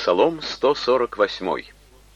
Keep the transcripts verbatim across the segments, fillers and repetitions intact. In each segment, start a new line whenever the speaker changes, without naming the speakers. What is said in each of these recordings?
Псалом сто сорок восемь.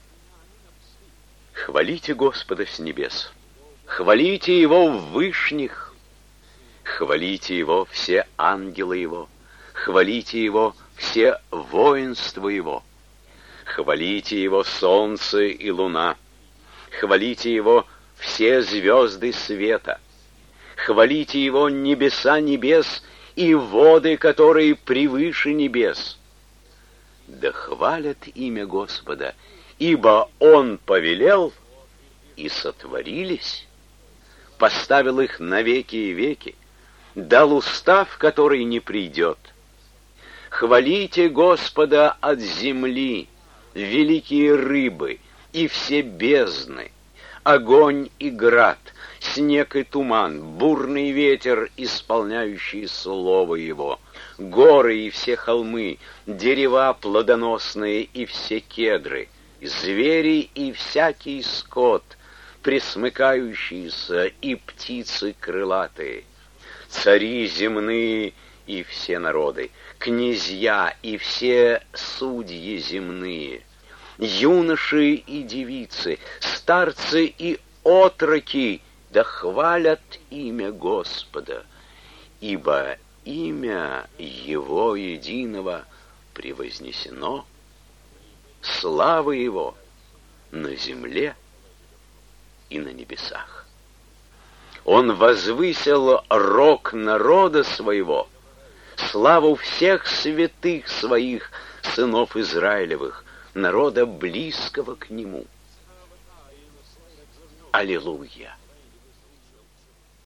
Хвалите Господа с небес, хвалите Его в вышних, хвалите Его все ангелы Его, хвалите Его все воинства Его, хвалите Его солнце и луна, хвалите Его все звезды света, хвалите Его небеса небес и воды, которые превыше небес. Да хвалят имя Господа, ибо Он повелел, и сотворились, поставил их на веки и веки, дал устав, который не придет. Хвалите Господа от земли, великие рыбы и все бездны, огонь и град, снег и туман, бурный ветер, исполняющий слово Его, горы и все холмы, дерева плодоносные и все кедры, звери и всякий скот, пресмыкающиеся и птицы крылатые, цари земные и все народы, князья и все судьи земные, юноши и девицы, старцы и отроки, да хвалят имя Господа, ибо имя Его единого превознесено, слава Его на земле и на небесах. Он возвысил рог народа своего, славу всех святых своих сынов Израилевых, народа близкого к Нему. Аллилуйя!